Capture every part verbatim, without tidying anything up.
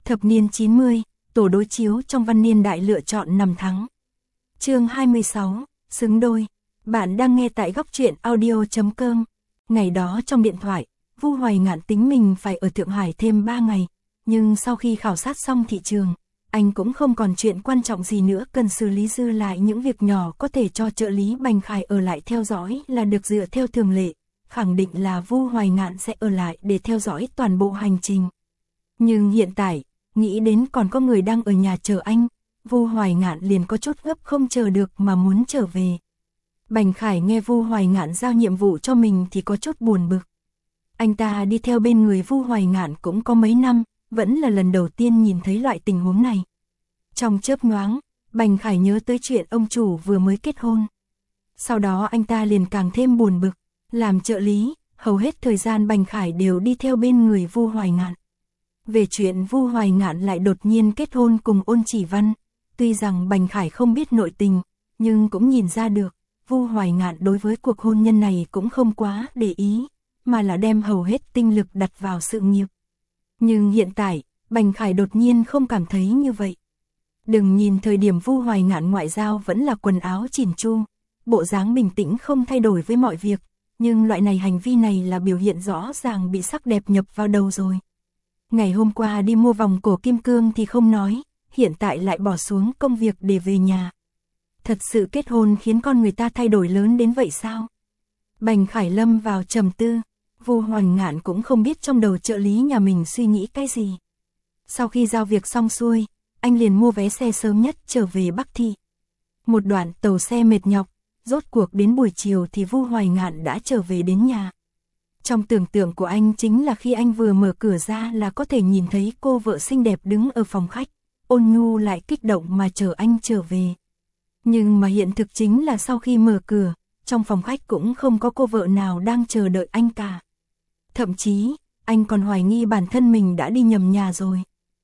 Thập niên chín mươi, tổ đối chiếu trong văn niên đại lựa chọn năm tháng. Chương hai mươi sáu, xứng đôi. Bạn đang nghe tại góc truyện audio chấm com. Ngày đó trong điện thoại, Vu Hoài Ngạn tính mình phải ở Thượng Hải thêm ba ngày, nhưng sau khi khảo sát xong thị trường, anh cũng không còn chuyện quan trọng gì nữa cần xử lý, dư lại những việc nhỏ có thể cho trợ lý Bành Khải ở lại theo dõi là được. Dựa theo thường lệ, khẳng định là Vu Hoài Ngạn sẽ ở lại để theo dõi toàn bộ hành trình. Nhưng hiện tại, nghĩ đến còn có người đang ở nhà chờ anh, Vu Hoài Ngạn liền có chút gấp không chờ được mà muốn trở về. Bành Khải nghe Vu Hoài Ngạn giao nhiệm vụ cho mình thì có chút buồn bực. Anh ta đi theo bên người Vu Hoài Ngạn cũng có mấy năm, vẫn là lần đầu tiên nhìn thấy loại tình huống này. Trong chớp nhoáng, Bành Khải nhớ tới chuyện ông chủ vừa mới kết hôn. Sau đó anh ta liền càng thêm buồn bực, làm trợ lý, hầu hết thời gian Bành Khải đều đi theo bên người Vu Hoài Ngạn. Về chuyện Vu Hoài Ngạn lại đột nhiên kết hôn cùng Ôn Chỉ Văn, tuy rằng Bành Khải không biết nội tình, nhưng cũng nhìn ra được, Vu Hoài Ngạn đối với cuộc hôn nhân này cũng không quá để ý, mà là đem hầu hết tinh lực đặt vào sự nghiệp. Nhưng hiện tại, Bành Khải đột nhiên không cảm thấy như vậy. Đừng nhìn thời điểm Vu Hoài Ngạn ngoại giao vẫn là quần áo chỉn chu, bộ dáng bình tĩnh không thay đổi với mọi việc, nhưng loại này hành vi này là biểu hiện rõ ràng bị sắc đẹp nhập vào đầu rồi. Ngày hôm qua đi mua vòng cổ kim cương thì không nói, hiện tại lại bỏ xuống công việc để về nhà. Thật sự kết hôn khiến con người ta thay đổi lớn đến vậy sao? Bành Khải lâm vào trầm tư, Vu Hoài Ngạn cũng không biết trong đầu trợ lý nhà mình suy nghĩ cái gì. Sau khi giao việc xong xuôi, anh liền mua vé xe sớm nhất trở về Bắc Thị. Một đoạn tàu xe mệt nhọc, rốt cuộc đến buổi chiều thì Vu Hoài Ngạn đã trở về đến nhà. Trong tưởng tượng của anh chính là khi anh vừa mở cửa ra là có thể nhìn thấy cô vợ xinh đẹp đứng ở phòng khách, ôn nhu lại kích động mà chờ anh trở về. Nhưng mà hiện thực chính là sau khi mở cửa, trong phòng khách cũng không có cô vợ nào đang chờ đợi anh cả. Thậm chí, anh còn hoài nghi bản thân mình đã đi nhầm nhà rồi.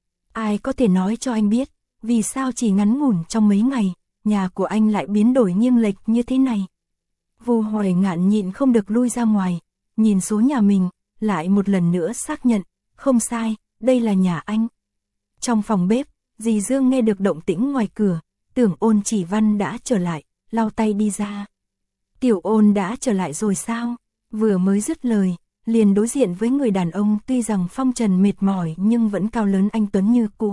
Ai có thể nói cho anh biết, vì sao chỉ ngắn ngủn trong mấy ngày, nhà của anh lại biến đổi nghiêng lệch như thế này. Vu Hoài Ngạn nhịn không được lui ra ngoài, nhìn số nhà mình, lại một lần nữa xác nhận, không sai, đây là nhà anh. Trong phòng bếp, dì Dương nghe được động tĩnh ngoài cửa, tưởng Ôn Chỉ Văn đã trở lại, lau tay đi ra. Tiểu Ôn đã trở lại rồi sao? Vừa mới dứt lời, liền đối diện với người đàn ông tuy rằng phong trần mệt mỏi nhưng vẫn cao lớn anh tuấn như cũ.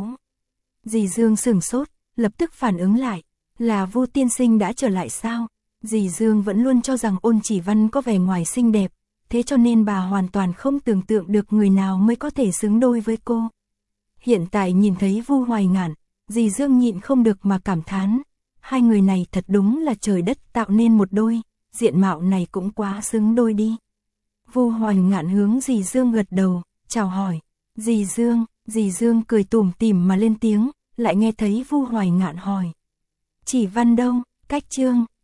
Dì Dương sửng sốt, lập tức phản ứng lại, là Vu tiên sinh đã trở lại sao? Dì Dương vẫn luôn cho rằng Ôn Chỉ Văn có vẻ ngoài xinh đẹp, thế cho nên bà hoàn toàn không tưởng tượng được người nào mới có thể xứng đôi với cô. Hiện tại nhìn thấy Vu Hoài Ngạn, dì Dương nhịn không được mà cảm thán, hai người này thật đúng là trời đất tạo nên một đôi, diện mạo này cũng quá xứng đôi đi. Vu Hoài Ngạn hướng dì Dương gật đầu, chào hỏi. Dì Dương, dì Dương cười tủm tỉm mà lên tiếng, lại nghe thấy Vu Hoài Ngạn hỏi. Chỉ Văn đâu, cách Trương,